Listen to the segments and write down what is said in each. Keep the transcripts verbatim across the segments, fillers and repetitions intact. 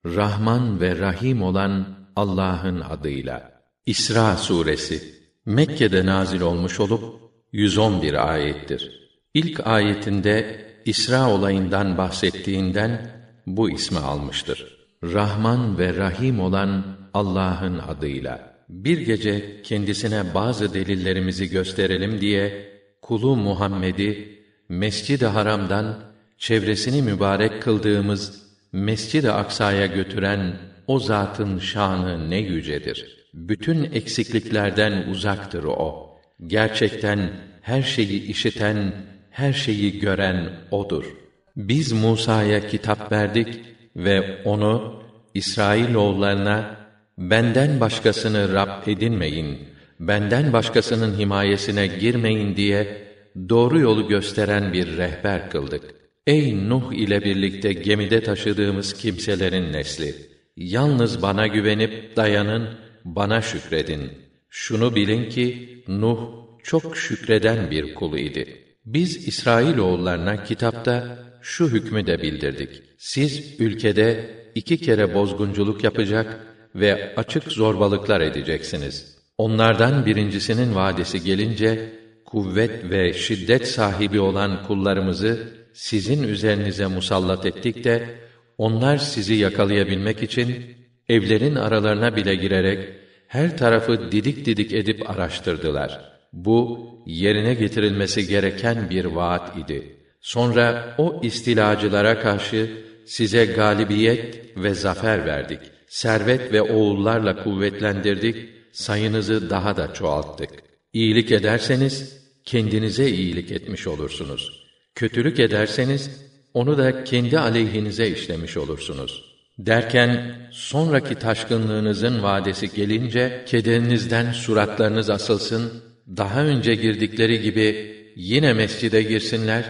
Rahman ve Rahim olan Allah'ın adıyla. İsra suresi Mekke'de nazil olmuş olup yüz on bir ayettir. İlk ayetinde İsra olayından bahsettiğinden bu ismi almıştır. Rahman ve Rahim olan Allah'ın adıyla. Bir gece kendisine bazı delillerimizi gösterelim diye kulu Muhammed'i Mescid-i Haram'dan çevresini mübarek kıldığımız Mescid-i Aksa'ya götüren o zatın şanı ne yücedir. Bütün eksikliklerden uzaktır o. Gerçekten her şeyi işiten, her şeyi gören odur. Biz Musa'ya kitap verdik ve onu İsrailoğullarına benden başkasını Rab edinmeyin, benden başkasının himayesine girmeyin diye doğru yolu gösteren bir rehber kıldık. Ey Nuh ile birlikte gemide taşıdığımız kimselerin nesli! Yalnız bana güvenip dayanın, bana şükredin. Şunu bilin ki Nuh çok şükreden bir kul idi. Biz İsrailoğullarına kitapta şu hükmü de bildirdik. Siz ülkede iki kere bozgunculuk yapacak ve açık zorbalıklar edeceksiniz. Onlardan birincisinin vadesi gelince kuvvet ve şiddet sahibi olan kullarımızı sizin üzerinize musallat ettik de onlar sizi yakalayabilmek için evlerin aralarına bile girerek her tarafı didik didik edip araştırdılar. Bu yerine getirilmesi gereken bir vaat idi. Sonra o istilacılara karşı size galibiyet ve zafer verdik. Servet ve oğullarla kuvvetlendirdik, sayınızı daha da çoğalttık. İyilik ederseniz kendinize iyilik etmiş olursunuz. Kötülük ederseniz onu da kendi aleyhinize işlemiş olursunuz. Derken sonraki taşkınlığınızın vadesi gelince kederinizden suratlarınız asılsın, daha önce girdikleri gibi yine mescide girsinler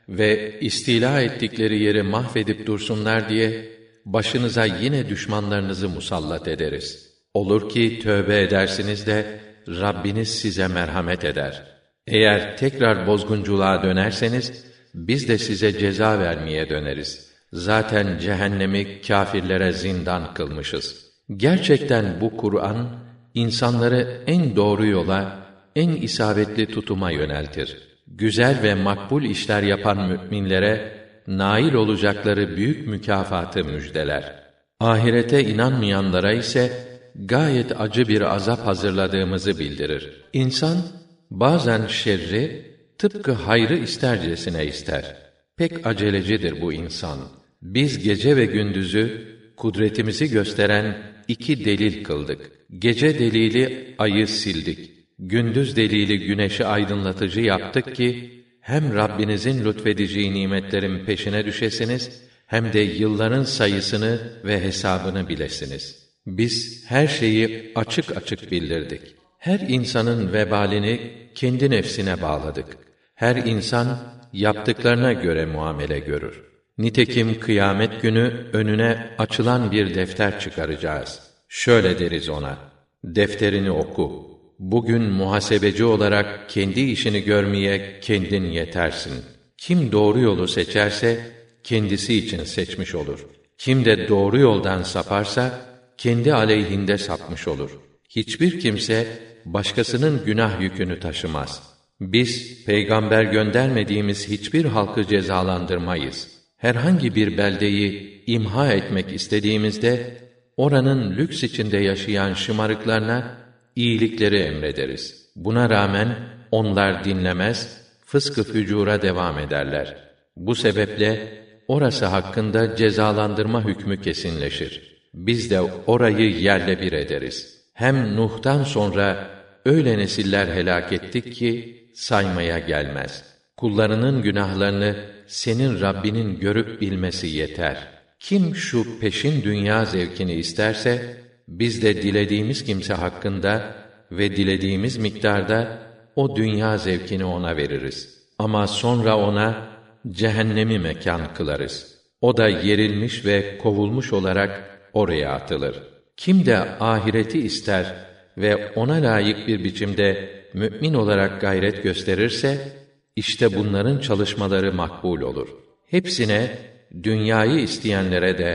ve istila ettikleri yeri mahvedip dursunlar diye başınıza yine düşmanlarınızı musallat ederiz. Olur ki tövbe edersiniz de Rabbiniz size merhamet eder. Eğer tekrar bozgunculuğa dönerseniz biz de size ceza vermeye döneriz. Zaten cehennemi kâfirlere zindan kılmışız. Gerçekten bu Kur'an insanları en doğru yola, en isabetli tutuma yöneltir. Güzel ve makbul işler yapan müminlere nail olacakları büyük mükafatı müjdeler. Ahirete inanmayanlara ise gayet acı bir azap hazırladığımızı bildirir. İnsan bazen şerri tıpkı hayrı istercesine ister. Pek acelecidir bu insan. Biz gece ve gündüzü kudretimizi gösteren iki delil kıldık. Gece delili ayı sildik. Gündüz delili güneşi aydınlatıcı yaptık ki hem Rabbinizin lütfedeceği nimetlerin peşine düşesiniz hem de yılların sayısını ve hesabını bilesiniz. Biz her şeyi açık açık bildirdik. Her insanın vebalini kendi nefsine bağladık. Her insan yaptıklarına göre muamele görür. Nitekim kıyamet günü önüne açılan bir defter çıkaracağız. Şöyle deriz ona: defterini oku. Bugün muhasebeci olarak kendi işini görmeye kendin yetersin. Kim doğru yolu seçerse kendisi için seçmiş olur. Kim de doğru yoldan saparsa kendi aleyhinde sapmış olur. Hiçbir kimse başkasının günah yükünü taşımaz. Biz peygamber göndermediğimiz hiçbir halkı cezalandırmayız. Herhangi bir beldeyi imha etmek istediğimizde oranın lüks içinde yaşayan şımarıklarına iyilikleri emrederiz. Buna rağmen onlar dinlemez, fıskı fücura devam ederler. Bu sebeple orası hakkında cezalandırma hükmü kesinleşir. Biz de orayı yerle bir ederiz. Hem Nuh'tan sonra öyle nesiller helak ettik ki saymaya gelmez. Kullarının günahlarını senin Rabbinin görüp bilmesi yeter. Kim şu peşin dünya zevkini isterse biz de dilediğimiz kimse hakkında ve dilediğimiz miktarda o dünya zevkini ona veririz. Ama sonra ona cehennemi mekan kılarız. O da yerilmiş ve kovulmuş olarak oraya atılır. Kim de ahireti ister ve ona layık bir biçimde mümin olarak gayret gösterirse, işte bunların çalışmaları makbul olur. Hepsine, dünyayı isteyenlere de,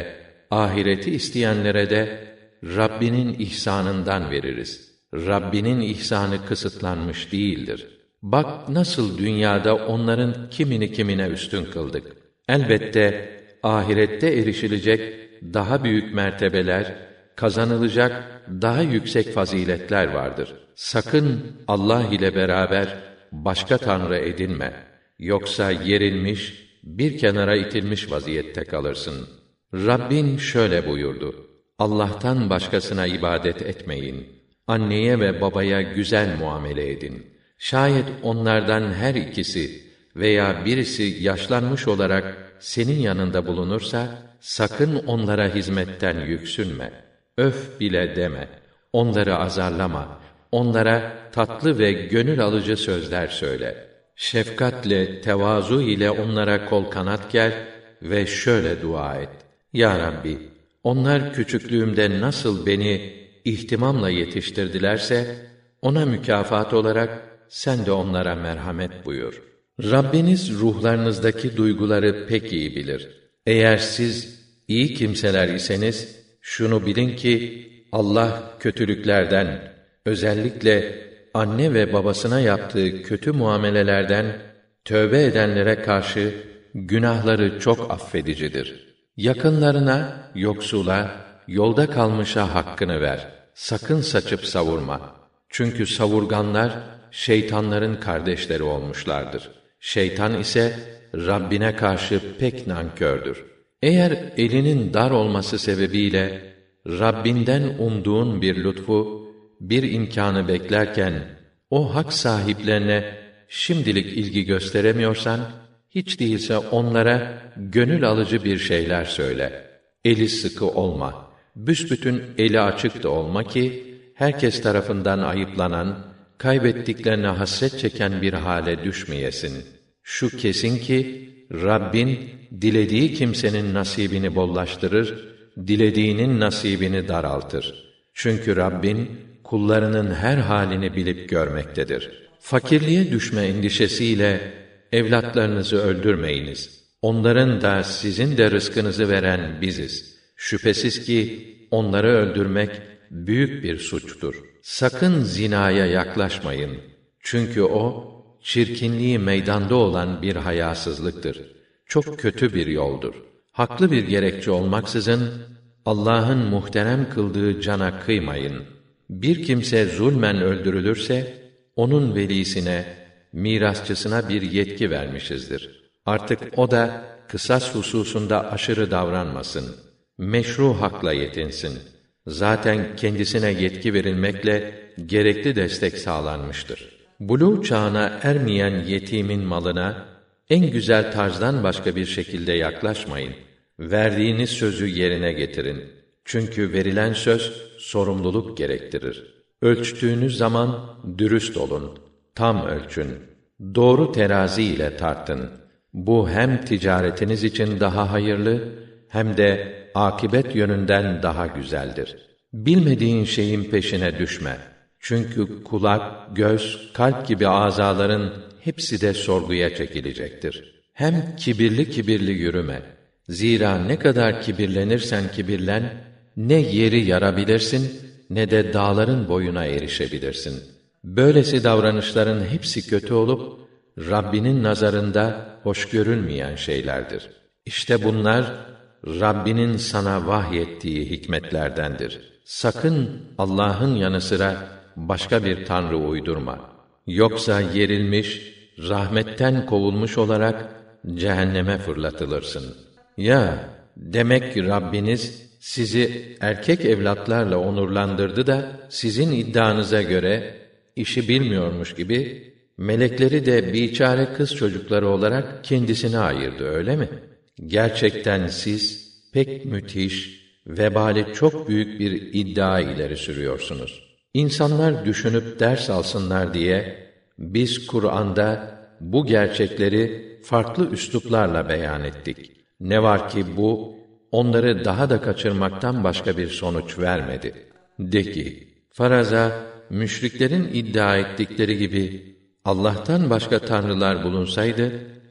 ahireti isteyenlere de Rabbinin ihsanından veririz. Rabbinin ihsanı kısıtlanmış değildir. Bak nasıl dünyada onların kimini kimine üstün kıldık. Elbette ahirette erişilecek daha büyük mertebeler, kazanılacak daha yüksek faziletler vardır. Sakın Allah ile beraber başka tanrı edinme. Yoksa yerilmiş, bir kenara itilmiş vaziyette kalırsın. Rabbin şöyle buyurdu: Allah'tan başkasına ibadet etmeyin. Anneye ve babaya güzel muamele edin. Şayet onlardan her ikisi veya birisi yaşlanmış olarak senin yanında bulunursa, sakın onlara hizmetten yüksünme. Öf bile deme. Onları azarlama. Onlara tatlı ve gönül alıcı sözler söyle. Şefkatle, tevazu ile onlara kol kanat ger ve şöyle dua et: Ya Rabbi, onlar küçüklüğümde nasıl beni ihtimamla yetiştirdilerse, ona mükafat olarak sen de onlara merhamet buyur. Rabbiniz ruhlarınızdaki duyguları pek iyi bilir. Eğer siz iyi kimseler iseniz, şunu bilin ki Allah kötülüklerden, özellikle anne ve babasına yaptığı kötü muamelelerden tövbe edenlere karşı günahları çok affedicidir. Yakınlarına, yoksula, yolda kalmışa hakkını ver. Sakın saçıp savurma. Çünkü savurganlar şeytanların kardeşleri olmuşlardır. Şeytan ise Rabbine karşı pek nankördür. Eğer elinin dar olması sebebiyle Rabbinden umduğun bir lütfu, bir imkânı beklerken o hak sahiplerine şimdilik ilgi gösteremiyorsan, hiç değilse onlara gönül alıcı bir şeyler söyle. Eli sıkı olma. Büsbütün eli açık da olma ki herkes tarafından ayıplanan, kaybettiklerine hasret çeken bir hale düşmeyesin. Şu kesin ki Rabbin dilediği kimsenin nasibini bollaştırır, dilediğinin nasibini daraltır. Çünkü Rabbin kullarının her halini bilip görmektedir. Fakirliğe düşme endişesiyle evlatlarınızı öldürmeyiniz. Onların da sizin de rızkınızı veren biziz. Şüphesiz ki onları öldürmek büyük bir suçtur. Sakın zinaya yaklaşmayın. Çünkü o çirkinliği meydanda olan bir hayasızlıktır. Çok kötü bir yoldur. Haklı bir gerekçe olmaksızın Allah'ın muhterem kıldığı cana kıymayın. Bir kimse zulmen öldürülürse onun velisine, mirasçısına bir yetki vermişizdir. Artık o da kısas hususunda aşırı davranmasın. Meşru hakla yetinsin. Zaten kendisine yetki verilmekle gerekli destek sağlanmıştır. Buluğ çağına ermeyen yetimin malına en güzel tarzdan başka bir şekilde yaklaşmayın. Verdiğiniz sözü yerine getirin. Çünkü verilen söz sorumluluk gerektirir. Ölçtüğünüz zaman dürüst olun. Tam ölçün. Doğru terazi ile tartın. Bu hem ticaretiniz için daha hayırlı hem de akibet yönünden daha güzeldir. Bilmediğin şeyin peşine düşme. Çünkü kulak, göz, kalp gibi azaların hepsi de sorguya çekilecektir. Hem kibirli kibirli yürüme. Zira ne kadar kibirlenirsen kibirlen, ne yeri yarabilirsin, ne de dağların boyuna erişebilirsin. Böylesi davranışların hepsi kötü olup, Rabbinin nazarında hoş görülmeyen şeylerdir. İşte bunlar, Rabbinin sana vahyettiği hikmetlerdendir. Sakın Allah'ın yanı sıra başka bir tanrı uydurma. Yoksa yerilmiş, rahmetten kovulmuş olarak cehenneme fırlatılırsın. Ya, demek ki Rabbiniz sizi erkek evlatlarla onurlandırdı da sizin iddianıza göre işi bilmiyormuş gibi melekleri de biçare kız çocukları olarak kendisine ayırdı, öyle mi? Gerçekten siz pek müthiş, vebali çok büyük bir iddia ileri sürüyorsunuz. İnsanlar düşünüp ders alsınlar diye biz Kur'an'da bu gerçekleri farklı üsluplarla beyan ettik. Ne var ki bu onları daha da kaçırmaktan başka bir sonuç vermedi. De ki, faraza müşriklerin iddia ettikleri gibi Allah'tan başka tanrılar bulunsaydı,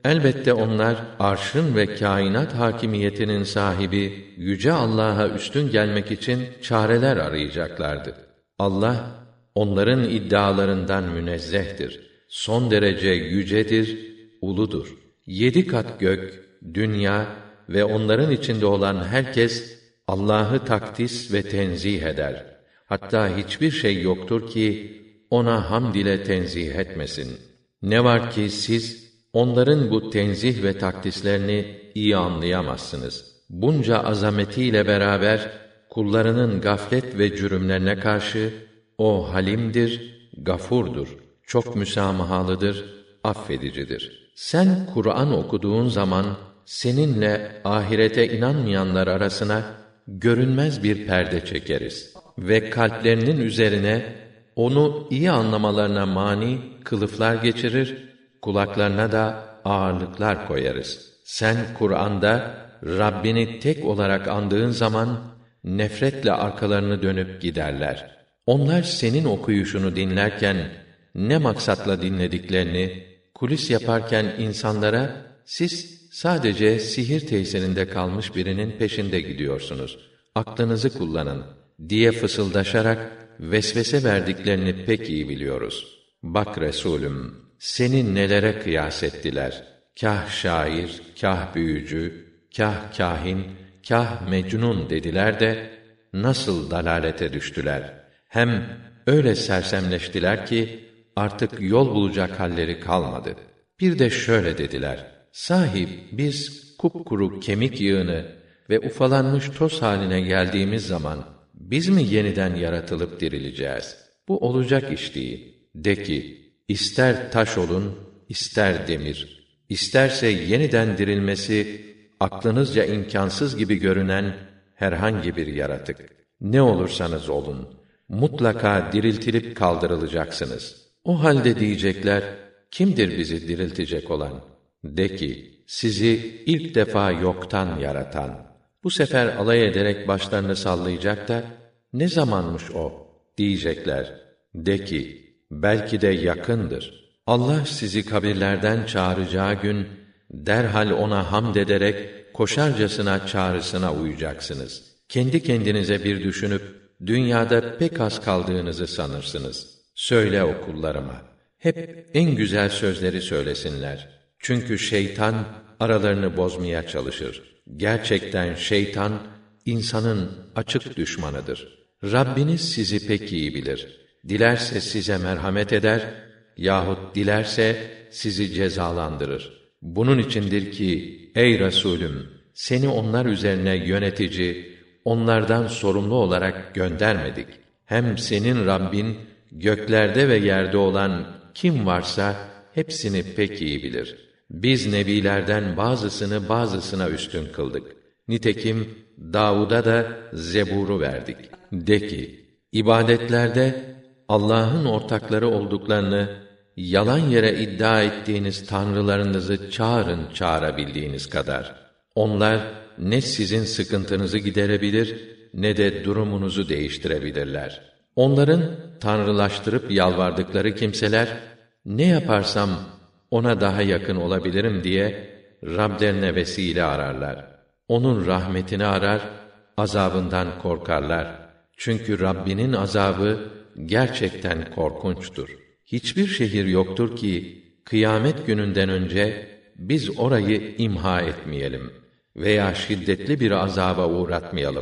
Elbette onlar arşın ve kainat hakimiyetinin sahibi yüce Allah'a üstün gelmek için çareler arayacaklardı. Allah onların iddialarından münezzehtir. Son derece yücedir, uludur. Yedi kat gök, dünya ve onların içinde olan herkes Allah'ı takdis ve tenzih eder. Hatta hiçbir şey yoktur ki ona hamd ile tenzih etmesin. Ne var ki siz onların bu tenzih ve takdislerini iyi anlayamazsınız. Bunca azametiyle beraber kullarının gaflet ve cürümlerine karşı o halimdir, gafurdur, çok müsamahalıdır, affedicidir. Sen Kur'an okuduğun zaman seninle ahirete inanmayanlar arasına görünmez bir perde çekeriz ve kalplerinin üzerine onu iyi anlamalarına mani kılıflar geçirir, kulaklarına da ağırlıklar koyarız. Sen Kur'an'da Rabbini tek olarak andığın zaman nefretle arkalarını dönüp giderler. Onlar senin okuyuşunu dinlerken ne maksatla dinlediklerini, kulis yaparken insanlara siz sadece sihir tesirinde kalmış birinin peşinde gidiyorsunuz. Aklınızı kullanın diye fısıldaşarak vesvese verdiklerini pek iyi biliyoruz. Bak Resulüm, seni nelere kıyas ettiler? Kâh şair, kâh büyücü, kâh kâhin, kâh mecnun dediler de nasıl dalalete düştüler? Hem öyle sersemleştiler ki artık yol bulacak halleri kalmadı. Bir de şöyle dediler: Sahip biz kupkuru kemik yığını ve ufalanmış toz haline geldiğimiz zaman biz mi yeniden yaratılıp dirileceğiz? Bu olacak iş değil. De ki, ister taş olun, ister demir, isterse yeniden dirilmesi aklınızca imkansız gibi görünen herhangi bir yaratık. Ne olursanız olun, mutlaka diriltilip kaldırılacaksınız. O halde diyecekler, kimdir bizi diriltecek olan? De ki, sizi ilk defa yoktan yaratan. Bu sefer alay ederek başlarını sallayacak da, ne zamanmış o? Diyecekler. De ki, belki de yakındır. Allah sizi kabirlerden çağıracağı gün, derhal ona hamd ederek, koşarcasına çağrısına uyacaksınız. Kendi kendinize bir düşünüp, dünyada pek az kaldığınızı sanırsınız. Söyle o kullarıma, hep en güzel sözleri söylesinler. Çünkü şeytan aralarını bozmaya çalışır. Gerçekten şeytan, insanın açık düşmanıdır. Rabbiniz sizi pek iyi bilir. Dilerse size merhamet eder, yahut dilerse sizi cezalandırır. Bunun içindir ki, ey Resulüm, seni onlar üzerine yönetici, onlardan sorumlu olarak göndermedik. Hem senin Rabbin, göklerde ve yerde olan kim varsa, hepsini pek iyi bilir. Biz nebilerden bazısını bazısına üstün kıldık. Nitekim Davud'a da Zebur'u verdik. De ki, ibadetlerde Allah'ın ortakları olduklarını yalan yere iddia ettiğiniz tanrılarınızı çağırın çağırabildiğiniz kadar. Onlar ne sizin sıkıntınızı giderebilir ne de durumunuzu değiştirebilirler. Onların tanrılaştırıp yalvardıkları kimseler, ne yaparsam ona daha yakın olabilirim diye Rablerine vesile ararlar. Onun rahmetini arar, azabından korkarlar. Çünkü Rabbinin azabı gerçekten korkunçtur. Hiçbir şehir yoktur ki kıyamet gününden önce biz orayı imha etmeyelim veya şiddetli bir azaba uğratmayalım.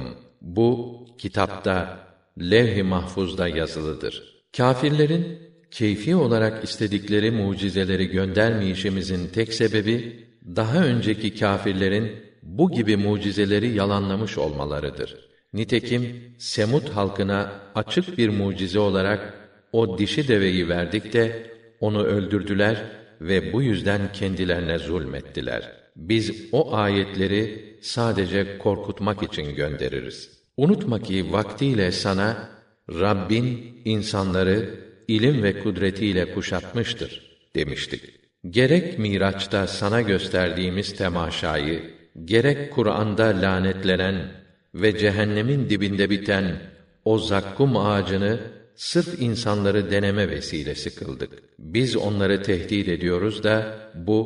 Bu kitapta, levh-i mahfuzda yazılıdır. Kâfirlerin keyfi olarak istedikleri mucizeleri göndermeyişimizin tek sebebi, daha önceki kâfirlerin bu gibi mucizeleri yalanlamış olmalarıdır. Nitekim Semud halkına açık bir mucize olarak o dişi deveyi verdik de onu öldürdüler ve bu yüzden kendilerine zulmettiler. Biz o ayetleri sadece korkutmak için göndeririz. Unutma ki vaktiyle sana Rabbin insanları ilim ve kudretiyle kuşatmıştır demiştik. Gerek Miraç'ta sana gösterdiğimiz temaşayı, gerek Kur'an'da lanetlenen ve cehennemin dibinde biten o zakkum ağacını sırf insanları deneme vesilesi kıldık. Biz onları tehdit ediyoruz da bu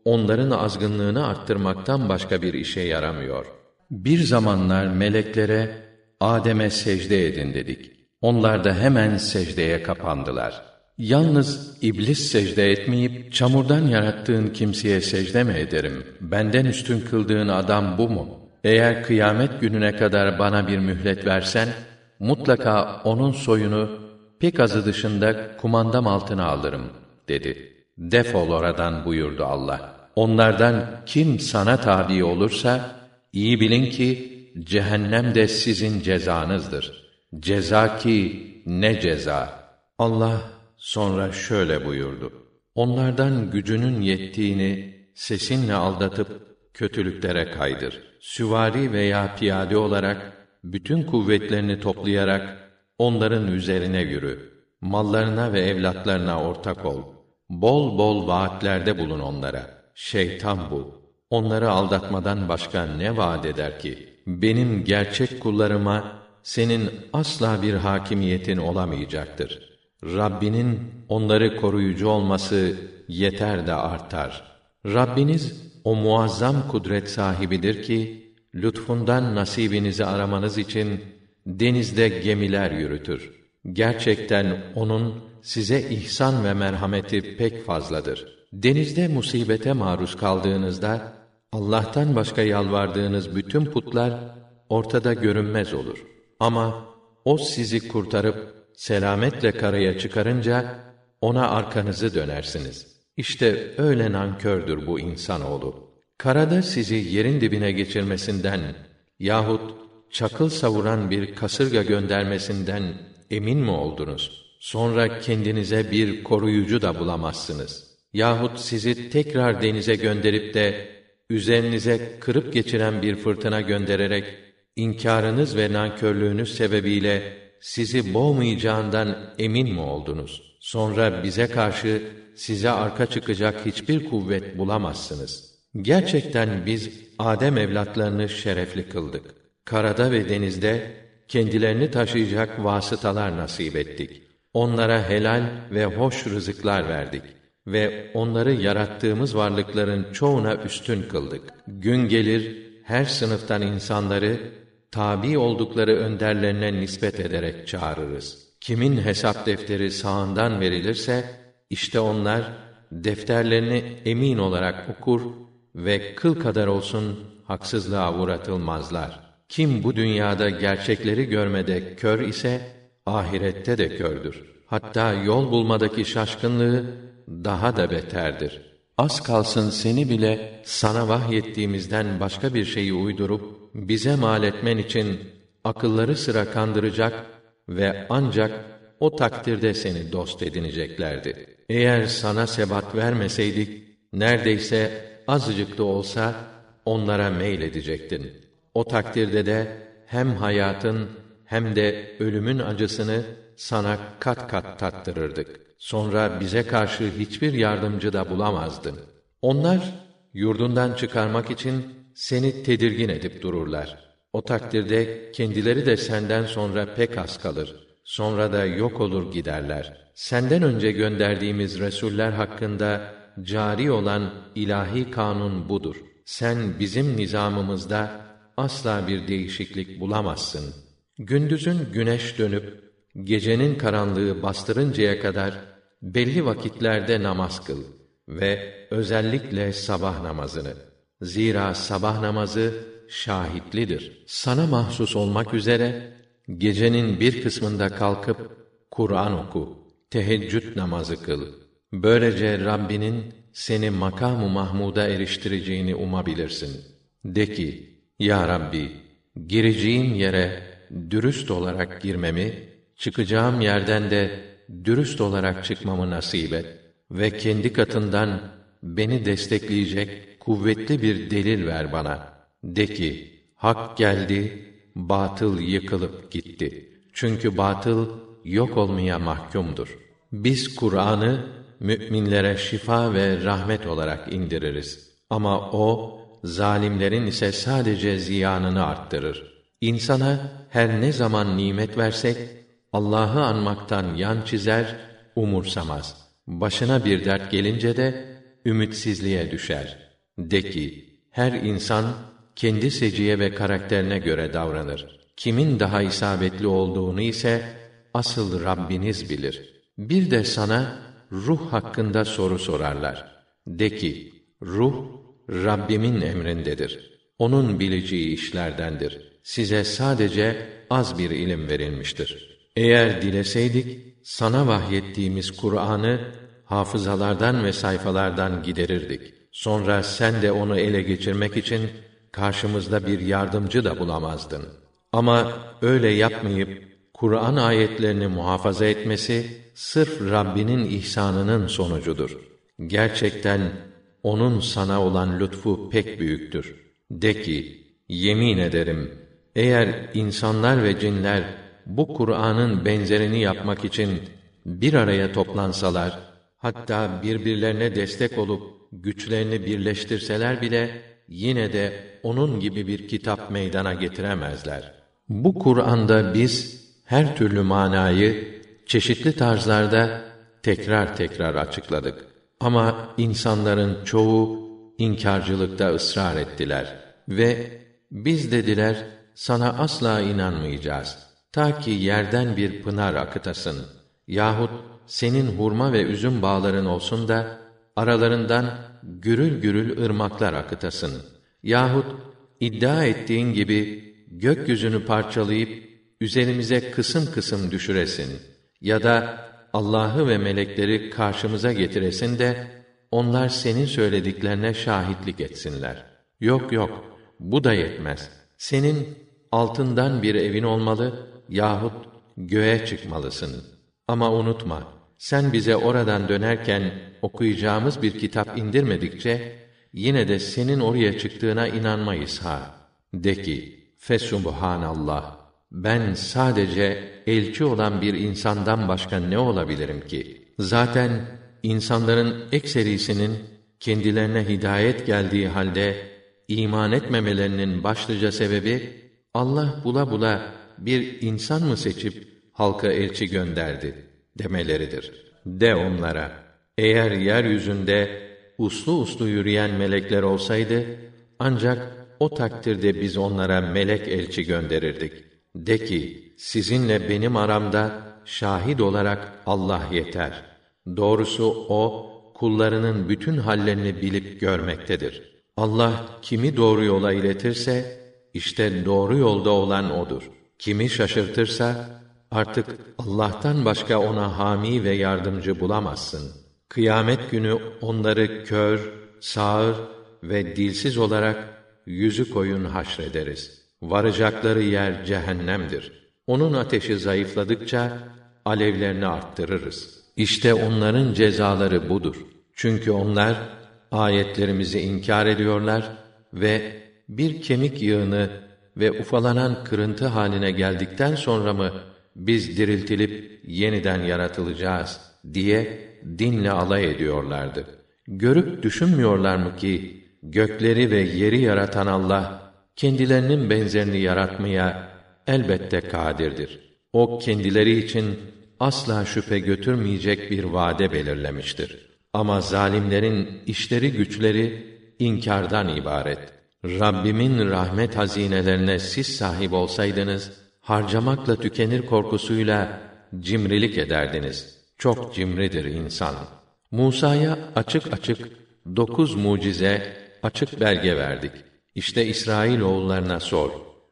onların azgınlığını arttırmaktan başka bir işe yaramıyor. Bir zamanlar meleklere Adem'e secde edin dedik. Onlar da hemen secdeye kapandılar. Yalnız iblis secde etmeyip, çamurdan yarattığın kimseye secde mi ederim? Benden üstün kıldığın adam bu mu? Eğer kıyamet gününe kadar bana bir mühlet versen, mutlaka onun soyunu pek azı dışında kumandam altına alırım, dedi. Defol oradan buyurdu Allah. Onlardan kim sana tabi olursa, iyi bilin ki, cehennem de sizin cezanızdır. Ceza ki ne ceza! Allah sonra şöyle buyurdu. Onlardan gücünün yettiğini sesinle aldatıp kötülüklere kaydır. Süvari veya piyade olarak bütün kuvvetlerini toplayarak onların üzerine yürü. Mallarına ve evlatlarına ortak ol. Bol bol vaatlerde bulun onlara. Şeytan bu. Onları aldatmadan başka ne vaat eder ki? Benim gerçek kullarıma senin asla bir hakimiyetin olamayacaktır. Rabbinin onları koruyucu olması yeter de artar. Rabbiniz o muazzam kudret sahibidir ki, lütfundan nasibinizi aramanız için denizde gemiler yürütür. Gerçekten onun size ihsan ve merhameti pek fazladır. Denizde musibete maruz kaldığınızda, Allah'tan başka yalvardığınız bütün putlar ortada görünmez olur. Ama o sizi kurtarıp selametle karaya çıkarınca ona arkanızı dönersiniz. İşte öyle nankördür bu insanoğlu. Karada sizi yerin dibine geçirmesinden yahut çakıl savuran bir kasırga göndermesinden emin mi oldunuz? Sonra kendinize bir koruyucu da bulamazsınız. Yahut sizi tekrar denize gönderip de üzerinize kırıp geçiren bir fırtına göndererek inkârınız ve nankörlüğünüz sebebiyle sizi boğmayacağından emin mi oldunuz? Sonra bize karşı size arka çıkacak hiçbir kuvvet bulamazsınız. Gerçekten biz Adem evlatlarını şerefli kıldık. Karada ve denizde kendilerini taşıyacak vasıtalar nasip ettik. Onlara helal ve hoş rızıklar verdik ve onları yarattığımız varlıkların çoğuna üstün kıldık. Gün gelir her sınıftan insanları tabi oldukları önderlerine nispet ederek çağırırız. Kimin hesap defteri sağından verilirse, işte onlar defterlerini emin olarak okur ve kıl kadar olsun haksızlığa uğratılmazlar. Kim bu dünyada gerçekleri görmede kör ise, ahirette de kördür. Hatta yol bulmadaki şaşkınlığı daha da beterdir. Az kalsın seni bile sana vahyettiğimizden başka bir şeyi uydurup bize mal etmen için akılları sıra kandıracak ve ancak o takdirde seni dost edineceklerdi. Eğer sana sebat vermeseydik, neredeyse azıcık da olsa onlara meyledecektin. O takdirde de hem hayatın hem de ölümün acısını sana kat kat tattırırdık. Sonra bize karşı hiçbir yardımcı da bulamazdın. Onlar yurdundan çıkarmak için seni tedirgin edip dururlar. O takdirde kendileri de senden sonra pek az kalır. Sonra da yok olur giderler. Senden önce gönderdiğimiz resuller hakkında cari olan ilahi kanun budur. Sen bizim nizamımızda asla bir değişiklik bulamazsın. Gündüzün güneş dönüp gecenin karanlığı bastırıncaya kadar belli vakitlerde namaz kıl ve özellikle sabah namazını. Zira sabah namazı şahitlidir. Sana mahsus olmak üzere gecenin bir kısmında kalkıp Kur'an oku, teheccüd namazı kıl. Böylece Rabbinin seni makam-ı mahmuda eriştireceğini umabilirsin. De ki, ya Rabbi, gireceğim yere dürüst olarak girmemi, çıkacağım yerden de dürüst olarak çıkmamı nasip et ve kendi katından beni destekleyecek kuvvetli bir delil ver bana. De ki, hak geldi, batıl yıkılıp gitti. Çünkü batıl yok olmaya mahkumdur. Biz Kur'an'ı müminlere şifa ve rahmet olarak indiririz. Ama o, zalimlerin ise sadece ziyanını arttırır. İnsana her ne zaman nimet versek, Allah'ı anmaktan yan çizer, umursamaz. Başına bir dert gelince de, ümitsizliğe düşer. De ki, her insan kendi seciye ve karakterine göre davranır. Kimin daha isabetli olduğunu ise asıl Rabbiniz bilir. Bir de sana ruh hakkında soru sorarlar. De ki, ruh Rabbimin emrindedir. Onun bileceği işlerdendir. Size sadece az bir ilim verilmiştir. Eğer dileseydik, sana vahyettiğimiz Kur'an'ı hafızalardan ve sayfalardan giderirdik. Sonra sen de onu ele geçirmek için karşımızda bir yardımcı da bulamazdın. Ama öyle yapmayıp Kur'an ayetlerini muhafaza etmesi sırf Rabbinin ihsanının sonucudur. Gerçekten onun sana olan lütfu pek büyüktür. De ki, yemin ederim, eğer insanlar ve cinler bu Kur'an'ın benzerini yapmak için bir araya toplansalar, hatta birbirlerine destek olup güçlerini birleştirseler bile, yine de onun gibi bir kitap meydana getiremezler. Bu Kur'an'da biz her türlü manayı çeşitli tarzlarda tekrar tekrar açıkladık. Ama insanların çoğu inkârcılıkta ısrar ettiler ve biz dediler, sana asla inanmayacağız. Ta ki yerden bir pınar akıtasın yahut senin hurma ve üzüm bağların olsun da aralarından gürül gürül ırmaklar akıtasın. Yahut iddia ettiğin gibi gökyüzünü parçalayıp üzerimize kısım kısım düşüresin ya da Allah'ı ve melekleri karşımıza getiresin de onlar senin söylediklerine şahitlik etsinler. Yok yok, bu da yetmez. Senin altından bir evin olmalı yahut göğe çıkmalısın. Ama unutma, sen bize oradan dönerken okuyacağımız bir kitap indirmedikçe yine de senin oraya çıktığına inanmayız ha. De ki, Fesubhanallah, ben sadece elçi olan bir insandan başka ne olabilirim ki? Zaten insanların ekserisinin kendilerine hidayet geldiği halde iman etmemelerinin başlıca sebebi Allah bula bula bir insan mı seçip halka elçi gönderdi demeleridir. De onlara, eğer yeryüzünde uslu uslu yürüyen melekler olsaydı, ancak o takdirde biz onlara melek elçi gönderirdik. De ki, sizinle benim aramda şahit olarak Allah yeter. Doğrusu o, kullarının bütün hallerini bilip görmektedir. Allah kimi doğru yola iletirse, işte doğru yolda olan odur. Kimi şaşırtırsa, artık Allah'tan başka ona hami ve yardımcı bulamazsın. Kıyamet günü onları kör, sağır ve dilsiz olarak yüzü koyun haşrederiz. Varacakları yer cehennemdir. Onun ateşi zayıfladıkça alevlerini arttırırız. İşte onların cezaları budur. Çünkü onlar ayetlerimizi inkar ediyorlar ve bir kemik yığını ve ufalanan kırıntı haline geldikten sonra mı biz diriltilip yeniden yaratılacağız diye dinle alay ediyorlardı. Görüp düşünmüyorlar mı ki gökleri ve yeri yaratan Allah kendilerinin benzerini yaratmaya elbette kadirdir. O kendileri için asla şüphe götürmeyecek bir vade belirlemiştir. Ama zalimlerin işleri güçleri inkardan ibaret. Rabbimin rahmet hazinelerine siz sahip olsaydınız, harcamakla tükenir korkusuyla cimrilik ederdiniz. Çok cimridir insan. Musa'ya açık açık dokuz mucize, açık belge verdik. İşte İsrailoğullarına sor.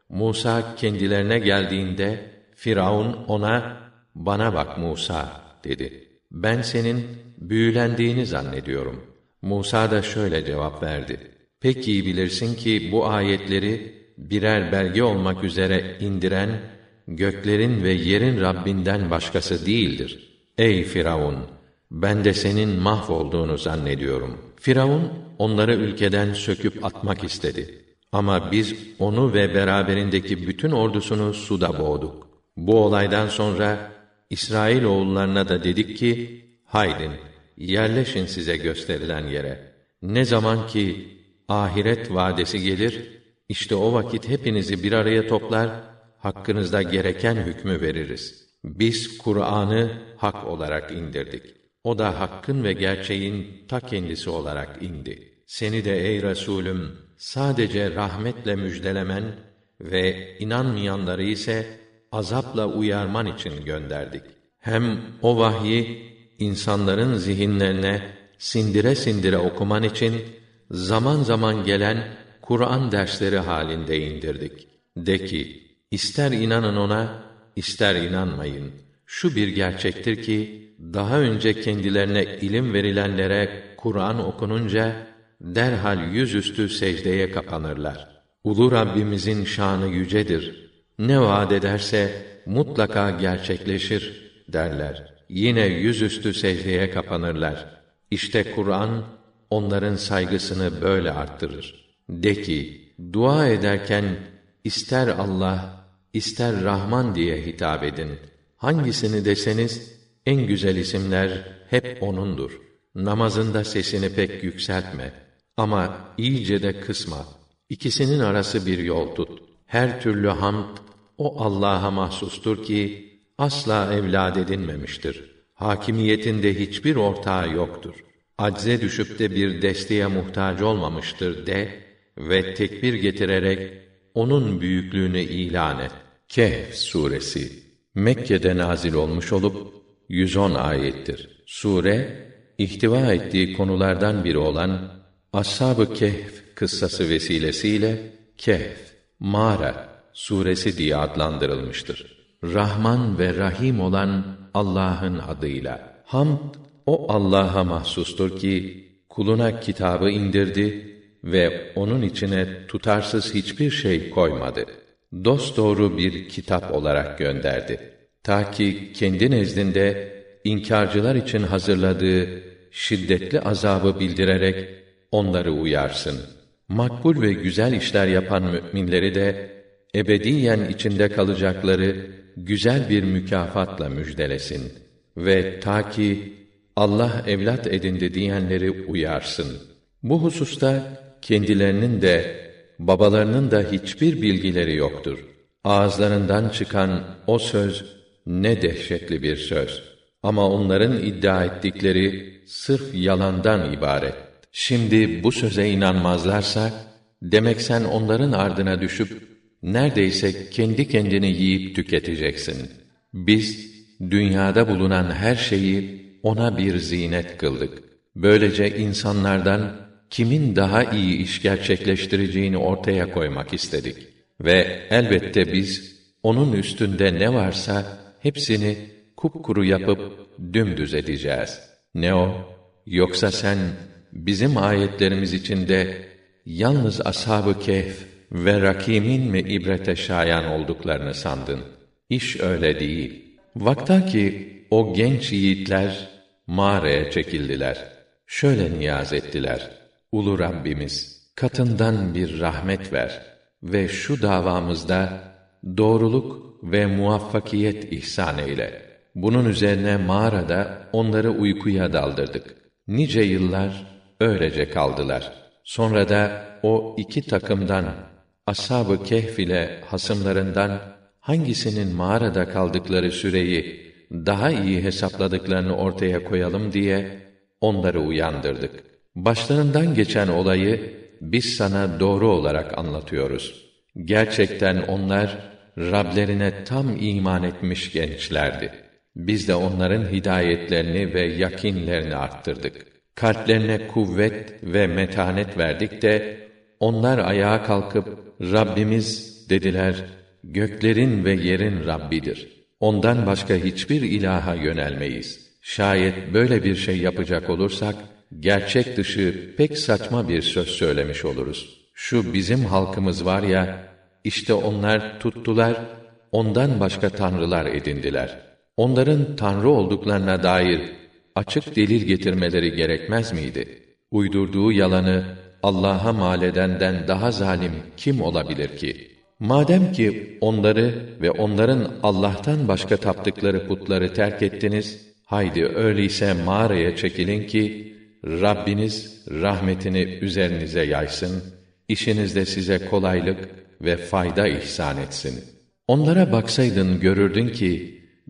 Musa kendilerine geldiğinde Firavun ona, "Bana bak Musa," dedi. "Ben senin büyülendiğini zannediyorum." Musa da şöyle cevap verdi: "Pek iyi bilirsin ki bu ayetleri birer belge olmak üzere indiren göklerin ve yerin Rabbinden başkası değildir. Ey Firavun, ben de senin mahvolduğunu zannediyorum." Firavun onları ülkeden söküp atmak istedi. Ama biz onu ve beraberindeki bütün ordusunu suda boğduk. Bu olaydan sonra İsrailoğullarına da dedik ki, haydin, yerleşin size gösterilen yere. Ne zaman ki ahiret vadesi gelir, işte o vakit hepinizi bir araya toplar, hakkınızda gereken hükmü veririz. Biz Kur'an'ı hak olarak indirdik. O da hakkın ve gerçeğin ta kendisi olarak indi. Seni de ey Resulüm sadece rahmetle müjdelemen ve inanmayanları ise azapla uyarman için gönderdik. Hem o vahyi insanların zihinlerine sindire sindire okuman için zaman zaman gelen Kur'an dersleri halinde indirdik. De ki, ister inanın ona, ister inanmayın. Şu bir gerçektir ki, daha önce kendilerine ilim verilenlere Kur'an okununca, derhal yüzüstü secdeye kapanırlar. Ulu Rabbimizin şanı yücedir. Ne vaad ederse mutlaka gerçekleşir derler. Yine yüzüstü secdeye kapanırlar. İşte Kur'an onların saygısını böyle arttırır. De ki, dua ederken ister Allah, ister Rahman diye hitap edin. Hangisini deseniz en güzel isimler hep O'nundur. Namazında sesini pek yükseltme ama iyice de kısma. İkisinin arası bir yol tut. Her türlü hamd o Allah'a mahsustur ki asla evlad edinmemiştir. Hakimiyetinde hiçbir ortağı yoktur. Acze düşüp de bir desteğe muhtaç olmamıştır de ve tekbir getirerek onun büyüklüğünü ilan et. Kehf suresi Mekke'de nazil olmuş olup yüz on ayettir. Sure ihtiva ettiği konulardan biri olan Ashab-ı Kehf kıssası vesilesiyle Kehf, Mağara suresi diye adlandırılmıştır. Rahman ve Rahim olan Allah'ın adıyla. Hamd o Allah'a mahsustur ki kuluna kitabı indirdi ve onun içine tutarsız hiçbir şey koymadı. Dosdoğru bir kitap olarak gönderdi. Ta ki kendi nezdinde inkârcılar için hazırladığı şiddetli azabı bildirerek onları uyarsın. Makbul ve güzel işler yapan müminleri de ebediyen içinde kalacakları güzel bir mükafatla müjdelesin ve ta ki Allah evlat edindi diyenleri uyarsın. Bu hususta kendilerinin de babalarının da hiçbir bilgileri yoktur. Ağızlarından çıkan o söz ne dehşetli bir söz. Ama onların iddia ettikleri sırf yalandan ibaret. Şimdi bu söze inanmazlarsa, demek sen onların ardına düşüp, neredeyse kendi kendini yiyip tüketeceksin. Biz, dünyada bulunan her şeyi ona bir zinet kıldık. Böylece insanlardan, kimin daha iyi iş gerçekleştireceğini ortaya koymak istedik. Ve elbette biz, onun üstünde ne varsa, hepsini kupkuru yapıp dümdüz edeceğiz. Ne o? Yoksa sen bizim ayetlerimiz içinde yalnız Ashab-ı Kehf ve Rakîm'in mi ibrete şayan olduklarını sandın? İş öyle değil. Vaktaki o genç yiğitler mağaraya çekildiler. Şöyle niyaz ettiler: Ulu Rabbimiz, katından bir rahmet ver ve şu davamızda doğruluk ve muvaffakiyet ihsan eyle. Bunun üzerine mağarada onları uykuya daldırdık. Nice yıllar öylece kaldılar. Sonra da o iki takımdan, Ashab-ı Kehf ile hasımlarından hangisinin mağarada kaldıkları süreyi daha iyi hesapladıklarını ortaya koyalım diye onları uyandırdık. Başlarından geçen olayı biz sana doğru olarak anlatıyoruz. Gerçekten onlar Rablerine tam iman etmiş gençlerdi. Biz de onların hidayetlerini ve yakînlerini arttırdık. Kalplerine kuvvet ve metanet verdik de onlar ayağa kalkıp Rabbimiz dediler, göklerin ve yerin Rabbidir. Ondan başka hiçbir ilaha yönelmeyiz. Şayet böyle bir şey yapacak olursak gerçek dışı pek saçma bir söz söylemiş oluruz. Şu bizim halkımız var ya, işte onlar tuttular, ondan başka tanrılar edindiler. Onların tanrı olduklarına dair açık delil getirmeleri gerekmez miydi? Uydurduğu yalanı Allah'a mal edenden daha zalim kim olabilir ki? Madem ki onları ve onların Allah'tan başka taptıkları putları terk ettiniz, haydi öyleyse mağaraya çekilin ki Rabbiniz rahmetini üzerinize yaysın, işinizde size kolaylık ve fayda ihsan etsin. Onlara baksaydın görürdün ki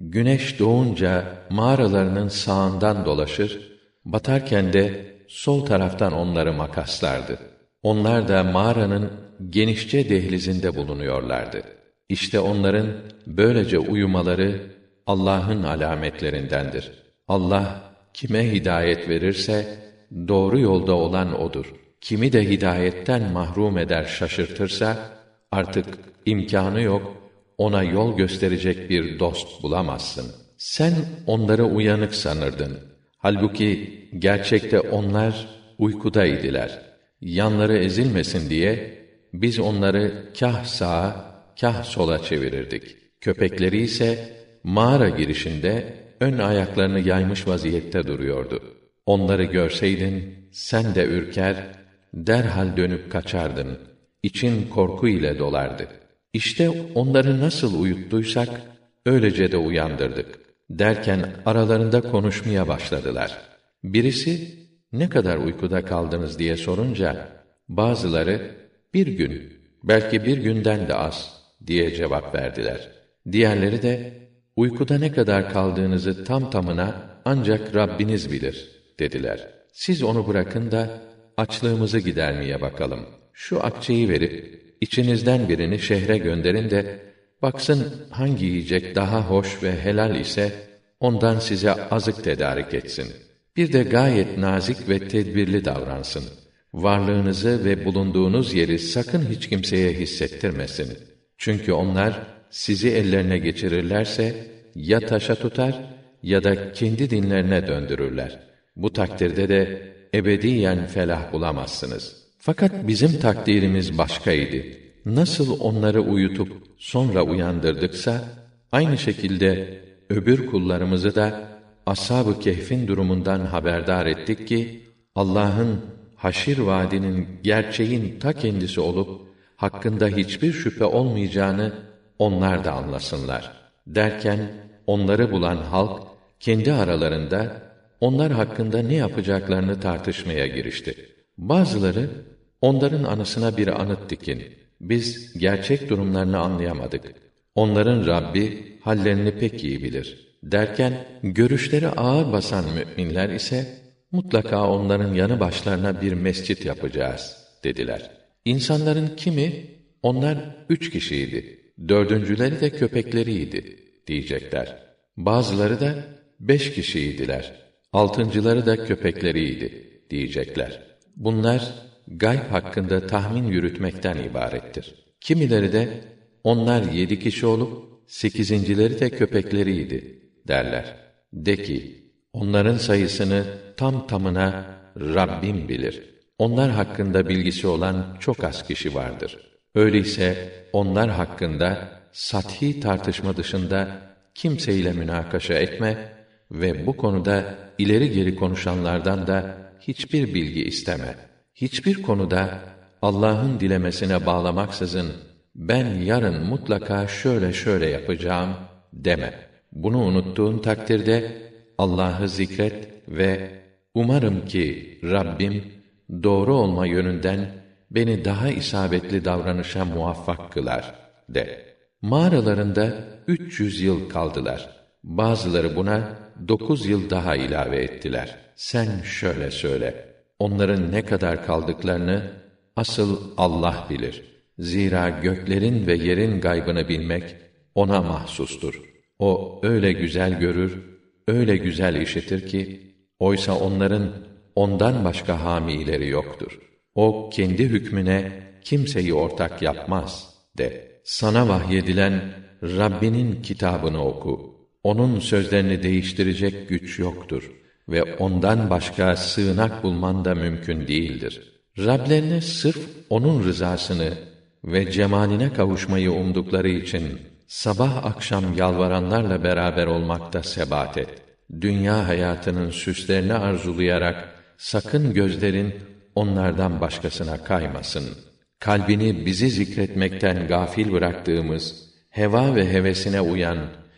güneş doğunca mağaralarının sağından dolaşır, batarken de sol taraftan onları makaslardı. Onlar da mağaranın genişçe dehlizinde bulunuyorlardı. İşte onların böylece uyumaları Allah'ın alametlerindendir. Allah kime hidayet verirse doğru yolda olan odur. Kimi de hidayetten mahrum eder, şaşırtırsa artık imkânı yok, ona yol gösterecek bir dost bulamazsın. Sen onları uyanık sanırdın. Halbuki gerçekte onlar uykudaydılar. Yanları ezilmesin diye biz onları kâh sağa, kâh sola çevirirdik. Köpekleri ise mağara girişinde ön ayaklarını yaymış vaziyette duruyordu. Onları görseydin sen de ürker, derhal dönüp kaçardın. İçin korku ile dolardı. İşte onları nasıl uyuttuysak öylece de uyandırdık. Derken aralarında konuşmaya başladılar. Birisi ne kadar uykuda kaldınız diye sorunca bazıları bir gün, belki bir günden de az diye cevap verdiler. Diğerleri de uykuda ne kadar kaldığınızı tam tamına ancak Rabbiniz bilir dediler. Siz onu bırakın da açlığımızı gidermeye bakalım. Şu akçeyi verip içinizden birini şehre gönderin de baksın hangi yiyecek daha hoş ve helal ise ondan size azık tedarik etsin. Bir de gayet nazik ve tedbirli davransın. Varlığınızı ve bulunduğunuz yeri sakın hiç kimseye hissettirmesin. Çünkü onlar sizi ellerine geçirirlerse ya taşa tutar ya da kendi dinlerine döndürürler. Bu takdirde de ebediyen felah bulamazsınız. Fakat bizim takdirimiz başkaydı. Nasıl onları uyutup sonra uyandırdıksa aynı şekilde öbür kullarımızı da Ashab-ı Kehf'in durumundan haberdar ettik ki Allah'ın Haşir vaadinin gerçeğin ta kendisi olup hakkında hiçbir şüphe olmayacağını onlar da anlasınlar. Derken onları bulan halk kendi aralarında onlar hakkında ne yapacaklarını tartışmaya girişti. Bazıları onların anısına bir anıt dikin. Biz gerçek durumlarını anlayamadık. Onların Rabbi hallerini pek iyi bilir. Derken görüşleri ağır basan müminler ise mutlaka onların yanı başlarına bir mescit yapacağız dediler. İnsanların kimi onlar üç kişiydi, dördüncüleri de köpekleriydi diyecekler. Bazıları da beş kişiydiler, altıncıları da köpekleriydi diyecekler. Bunlar gayb hakkında tahmin yürütmekten ibarettir. Kimileri de onlar yedi kişi olup sekizincileri de köpekleriydi derler. De ki, onların sayısını tam tamına Rabbim bilir. Onlar hakkında bilgisi olan çok az kişi vardır. Öyleyse onlar hakkında sathi tartışma dışında kimseyle münakaşa etme ve bu konuda ileri geri konuşanlardan da hiçbir bilgi isteme. Hiçbir konuda Allah'ın dilemesine bağlamaksızın ben yarın mutlaka şöyle şöyle yapacağım deme. Bunu unuttuğun takdirde Allah'ı zikret ve umarım ki Rabbim doğru olma yönünden beni daha isabetli davranışa muvaffak kılar de. Mağaralarında üç yüz yıl kaldılar. Bazıları buna dokuz yıl daha ilave ettiler. Sen şöyle söyle. Onların ne kadar kaldıklarını asıl Allah bilir. Zira göklerin ve yerin gaybını bilmek ona mahsustur. O öyle güzel görür, öyle güzel işitir ki, oysa onların ondan başka hamileri yoktur. O kendi hükmüne kimseyi ortak yapmaz de. Sana vahyedilen Rabbinin kitabını oku. Onun sözlerini değiştirecek güç yoktur ve ondan başka sığınak bulman da mümkün değildir. Rablerine sırf onun rızasını ve cemaline kavuşmayı umdukları için sabah akşam yalvaranlarla beraber olmakta sebat et. Dünya hayatının süslerini arzulayarak sakın gözlerin onlardan başkasına kaymasın. Kalbini bizi zikretmekten gafil bıraktığımız, heva ve hevesine uyan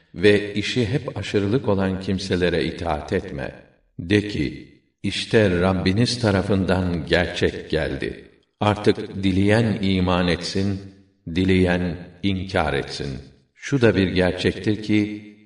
ve işi hep aşırılık olan kimselere itaat etme. De ki, işte Rabbiniz tarafından gerçek geldi. Artık dileyen iman etsin, dileyen inkar etsin. Şu da bir gerçektir ki,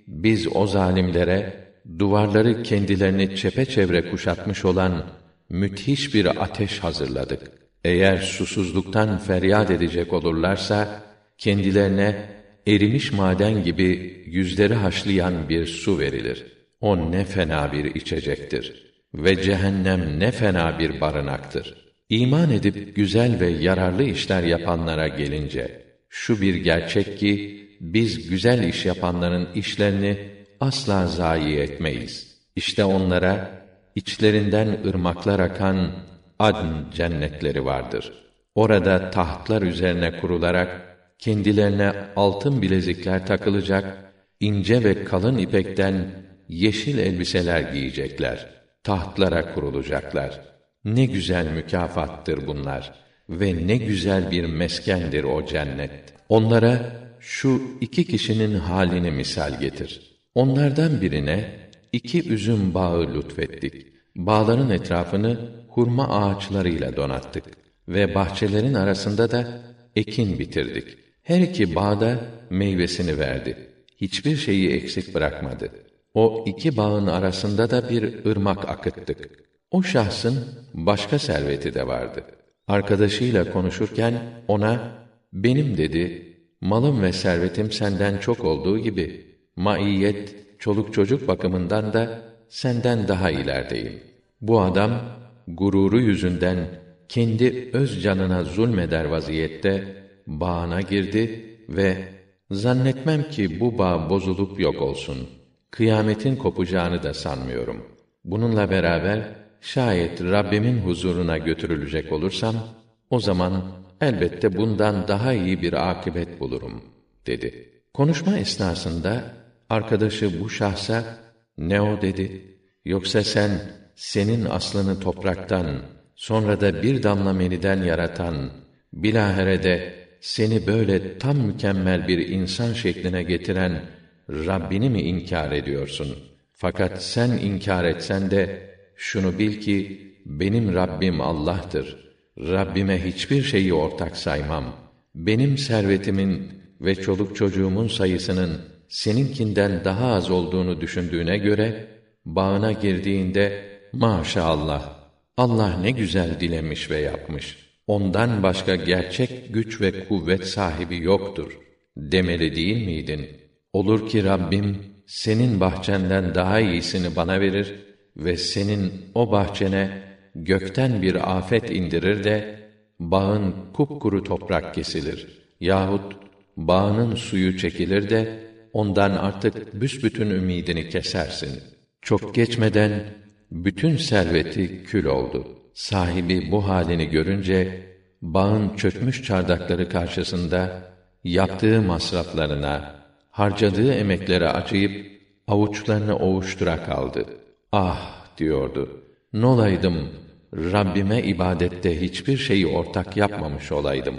biz o zalimlere duvarları kendilerini çepeçevre kuşatmış olan müthiş bir ateş hazırladık. Eğer susuzluktan feryat edecek olurlarsa kendilerine erimiş maden gibi yüzleri haşlayan bir su verilir. O ne fena bir içecektir ve cehennem ne fena bir barınaktır. İman edip güzel ve yararlı işler yapanlara gelince, şu bir gerçek ki, biz güzel iş yapanların işlerini asla zayi etmeyiz. İşte onlara, içlerinden ırmaklar akan adn cennetleri vardır. Orada tahtlar üzerine kurularak, kendilerine altın bilezikler takılacak, ince ve kalın ipekten yeşil elbiseler giyecekler. Tahtlara kurulacaklar. Ne güzel mükafattır bunlar ve ne güzel bir meskendir o cennet. Onlara şu iki kişinin halini misal getir. Onlardan birine iki üzüm bağı lütfettik. Bağların etrafını hurma ağaçlarıyla donattık ve bahçelerin arasında da ekin bitirdik. Her iki bağda meyvesini verdi. Hiçbir şeyi eksik bırakmadı. O iki bağın arasında da bir ırmak akıttık. O şahsın başka serveti de vardı. Arkadaşıyla konuşurken ona, benim dedi, malım ve servetim senden çok olduğu gibi, maiyet, çoluk çocuk bakımından da senden daha ilerideyim. Bu adam, gururu yüzünden kendi öz canına zulmeder vaziyette bağına girdi ve zannetmem ki bu bağ bozulup yok olsun. Kıyametin kopacağını da sanmıyorum. Bununla beraber şayet Rabbimin huzuruna götürülecek olursam, o zaman elbette bundan daha iyi bir akıbet bulurum, dedi. Konuşma esnasında arkadaşı bu şahsa, ne o dedi? Yoksa sen, senin aslını topraktan, sonra da bir damla meniden yaratan, bilâhere de seni böyle tam mükemmel bir insan şekline getiren Rabbini mi inkar ediyorsun? Fakat sen inkar etsen de, şunu bil ki, benim Rabbim Allah'tır. Rabbime hiçbir şeyi ortak saymam. Benim servetimin ve çoluk çocuğumun sayısının seninkinden daha az olduğunu düşündüğüne göre, bağına girdiğinde, maşallah, Allah ne güzel dilemiş ve yapmış. Ondan başka gerçek güç ve kuvvet sahibi yoktur, demeli değil miydin? Olur ki Rabbim, senin bahçenden daha iyisini bana verir ve senin o bahçene gökten bir afet indirir de, bağın kupkuru toprak kesilir. Yahut bağının suyu çekilir de, ondan artık büsbütün ümidini kesersin. Çok geçmeden, bütün serveti kül oldu. Sahibi bu halini görünce, bağın çökmüş çardakları karşısında, yaptığı masraflarına, harcadığı emeklere acıyıp, avuçlarını ovuştura kaldı. Ah, diyordu, n'olaydım, Rabbime ibadette hiçbir şeyi ortak yapmamış olaydım.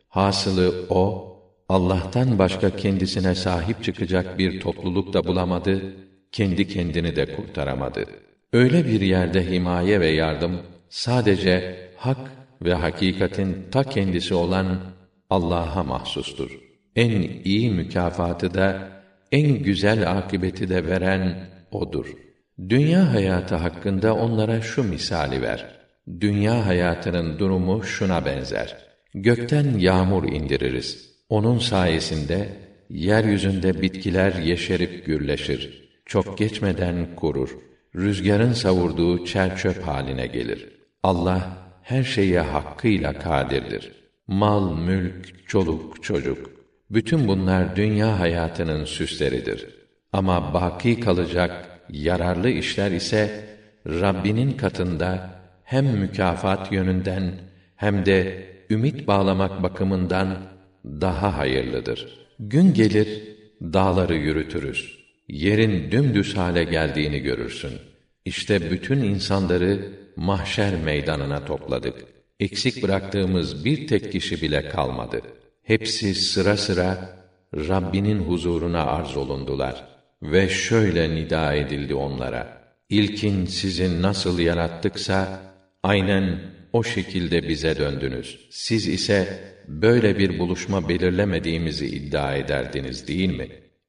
Hasılı o, Allah'tan başka kendisine sahip çıkacak bir topluluk da bulamadı, kendi kendini de kurtaramadı. Öyle bir yerde himaye ve yardım, sadece hak ve hakikatin ta kendisi olan Allah'a mahsustur. En iyi mükafatı da, en güzel akıbeti de veren O'dur. Dünya hayatı hakkında onlara şu misali ver. Dünya hayatının durumu şuna benzer. Gökten yağmur indiririz. Onun sayesinde, yeryüzünde bitkiler yeşerip gürleşir. Çok geçmeden kurur. Rüzgarın savurduğu çer çöp haline gelir. Allah, her şeye hakkıyla kadirdir. Mal, mülk, çoluk, çocuk, bütün bunlar dünya hayatının süsleridir. Ama baki kalacak, yararlı işler ise, Rabbinin katında, hem mükafat yönünden, hem de ümit bağlamak bakımından, daha hayırlıdır. Gün gelir, dağları yürütürüz. Yerin dümdüz hale geldiğini görürsün. İşte bütün insanları, mahşer meydanına topladık. Eksik bıraktığımız bir tek kişi bile kalmadı. Hepsi sıra sıra Rabbinin huzuruna arz olundular ve şöyle nida edildi onlara: İlkin sizi nasıl yarattıksa aynen o şekilde bize döndünüz. Siz ise böyle bir buluşma belirlemediğimizi iddia ederdiniz değil mi?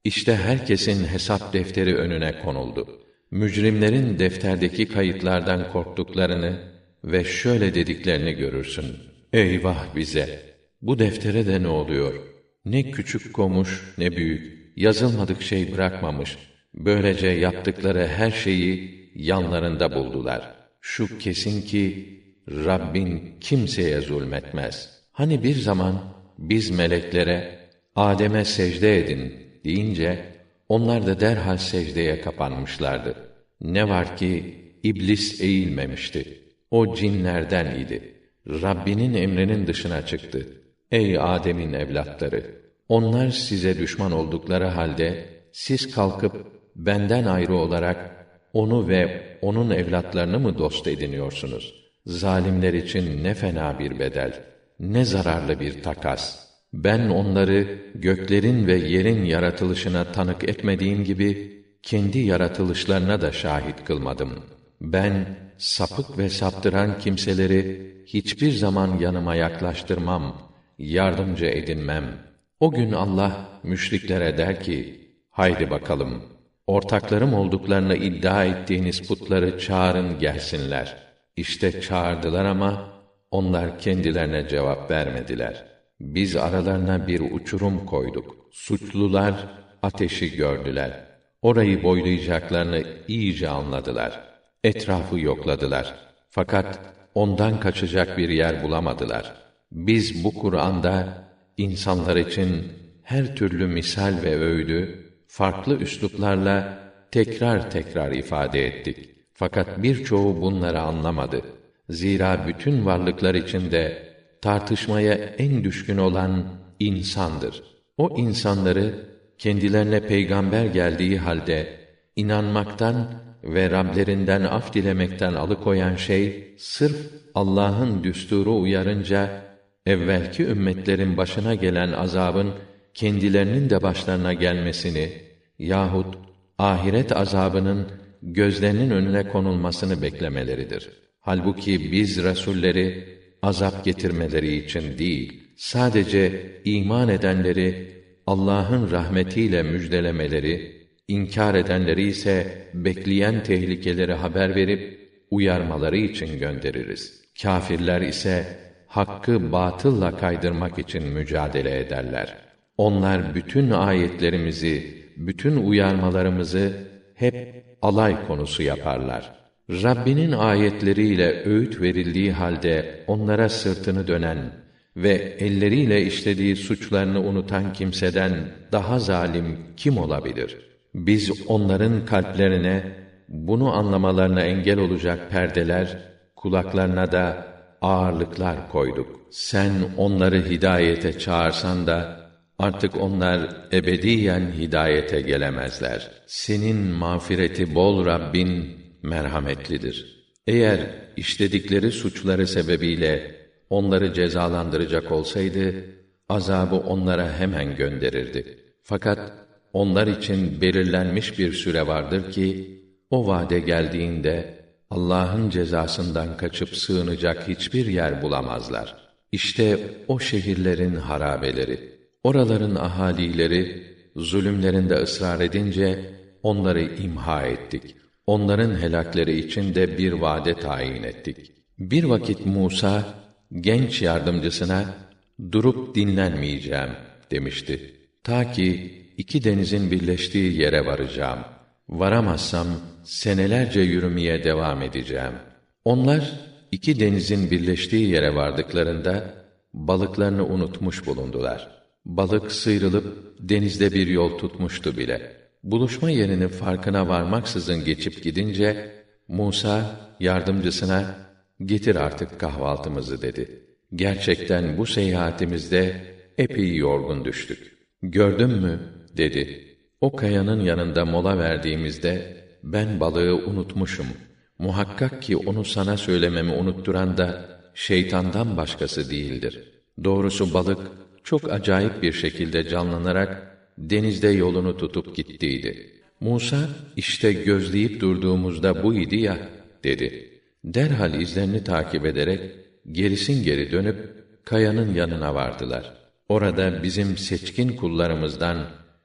İşte herkesin hesap defteri önüne konuldu. Mücrimlerin defterdeki kayıtlardan korktuklarını ve şöyle dediklerini görürsün. Eyvah bize! Bu deftere de ne oluyor? Ne küçük komuş, ne büyük, yazılmadık şey bırakmamış. Böylece yaptıkları her şeyi yanlarında buldular. Şu kesin ki, Rabbin kimseye zulmetmez. Hani bir zaman, biz meleklere, Adem'e secde edin deyince, onlar da derhal secdeye kapanmışlardı. Ne var ki, iblis eğilmemişti. O cinlerden idi. Rabbinin emrinin dışına çıktı. Ey Adem'in evlatları! Onlar size düşman oldukları halde, siz kalkıp, benden ayrı olarak, onu ve onun evlatlarını mı dost ediniyorsunuz? Zalimler için ne fena bir bedel, ne zararlı bir takas. Ben onları, göklerin ve yerin yaratılışına tanık etmediğim gibi, kendi yaratılışlarına da şahit kılmadım. Ben, sapık ve saptıran kimseleri, hiçbir zaman yanıma yaklaştırmam, yardımcı edinmem. O gün Allah, müşriklere der ki, haydi bakalım, ortaklarım olduklarını iddia ettiğiniz putları çağırın gelsinler. İşte çağırdılar ama, onlar kendilerine cevap vermediler. Biz aralarına bir uçurum koyduk. Suçlular, ateşi gördüler. Orayı boylayacaklarını iyice anladılar. Etrafı yokladılar. Fakat, ondan kaçacak bir yer bulamadılar. Biz bu Kur'an'da, insanlar için her türlü misal ve öğüdü, farklı üsluplarla tekrar tekrar ifade ettik. Fakat birçoğu bunları anlamadı. Zira bütün varlıklar içinde tartışmaya en düşkün olan insandır. O insanları kendilerine peygamber geldiği halde inanmaktan ve Rablerinden af dilemekten alıkoyan şey sırf Allah'ın düsturu uyarınca evvelki ümmetlerin başına gelen azabın kendilerinin de başlarına gelmesini yahut ahiret azabının gözlerinin önüne konulmasını beklemeleridir. Halbuki biz rasulleri azap getirmeleri için değil, sadece iman edenleri Allah'ın rahmetiyle müjdelemeleri, inkar edenleri ise bekleyen tehlikeleri haber verip uyarmaları için göndeririz. Kâfirler ise hakkı batılla kaydırmak için mücadele ederler. Onlar bütün ayetlerimizi, bütün uyarmalarımızı hep alay konusu yaparlar. Rabbinin ayetleriyle öğüt verildiği halde onlara sırtını dönen ve elleriyle işlediği suçlarını unutan kimseden daha zalim kim olabilir? Biz onların kalplerine bunu anlamalarına engel olacak perdeler, kulaklarına da ağırlıklar koyduk. Sen onları hidayete çağırsan da artık onlar ebediyen hidayete gelemezler. Senin mağfireti bol Rabbin merhametlidir. Eğer işledikleri suçları sebebiyle onları cezalandıracak olsaydı, azabı onlara hemen gönderirdi. Fakat onlar için belirlenmiş bir süre vardır ki, o vade geldiğinde Allah'ın cezasından kaçıp sığınacak hiçbir yer bulamazlar. İşte o şehirlerin harabeleri, oraların ahalileri zulümlerinde ısrar edince onları imha ettik. Onların helakleri için de bir vade tayin ettik. Bir vakit Musa genç yardımcısına durup dinlenmeyeceğim demişti. Ta ki iki denizin birleştiği yere varacağım. Varamazsam senelerce yürümeye devam edeceğim. Onlar iki denizin birleştiği yere vardıklarında balıklarını unutmuş bulundular. Balık sıyrılıp denizde bir yol tutmuştu bile. Buluşma yerinin farkına varmaksızın geçip gidince Musa yardımcısına "Getir artık kahvaltımızı." dedi. Gerçekten bu seyahatimizde epey yorgun düştük. "Gördün mü?" dedi. "O kayanın yanında mola verdiğimizde ben balığı unutmuşum. Muhakkak ki onu sana söylememi unutturan da şeytandan başkası değildir. Doğrusu balık çok acayip bir şekilde canlanarak denizde yolunu tutup gittiydi." Musa, "İşte gözleyip durduğumuzda bu idi ya," dedi. Derhal izlerini takip ederek gerisin geri dönüp kayanın yanına vardılar. Orada bizim seçkin kullarımızdan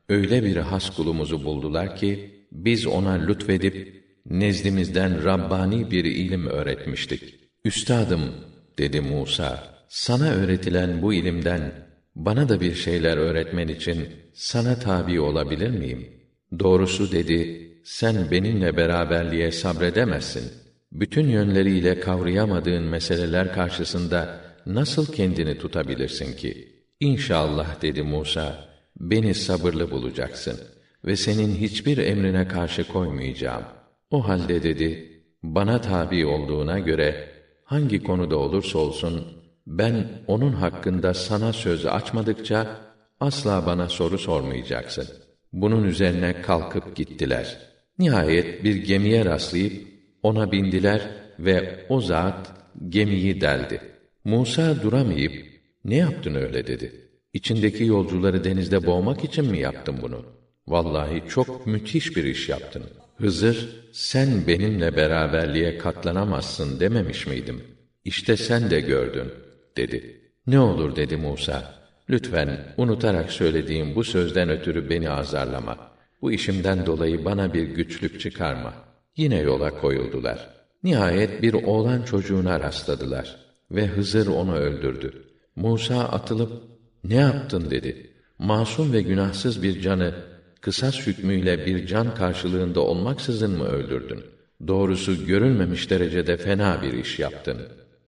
öyle bir has kulumuzu buldular ki biz ona lütfedip nezdimizden Rabbani bir ilim öğretmiştik. Üstadım, dedi Musa, sana öğretilen bu ilimden bana da bir şeyler öğretmen için sana tabi olabilir miyim? Doğrusu, dedi, sen benimle beraberliğe sabredemezsin. Bütün yönleriyle kavrayamadığın meseleler karşısında nasıl kendini tutabilirsin ki? İnşallah, dedi Musa, beni sabırlı bulacaksın ve senin hiçbir emrine karşı koymayacağım. O halde, dedi, bana tabi olduğuna göre hangi konuda olursa olsun ben onun hakkında sana söz açmadıkça asla bana soru sormayacaksın. Bunun üzerine kalkıp gittiler. Nihayet bir gemiye rastlayıp ona bindiler ve o zat gemiyi deldi. Musa duramayıp, ne yaptın öyle, dedi. İçindeki yolcuları denizde boğmak için mi yaptın bunu? Vallahi çok müthiş bir iş yaptın. Hızır, sen benimle beraberliğe katlanamazsın dememiş miydim? İşte sen de gördün, dedi. Ne olur, dedi Musa, lütfen unutarak söylediğim bu sözden ötürü beni azarlama. Bu işimden dolayı bana bir güçlük çıkarma. Yine yola koyuldular. Nihayet bir oğlan çocuğuna rastladılar ve Hızır onu öldürdü. Musa atılıp, ne yaptın, dedi. Masum ve günahsız bir canı kısas hükmüyle bir can karşılığında olmaksızın mı öldürdün? Doğrusu görülmemiş derecede fena bir iş yaptın.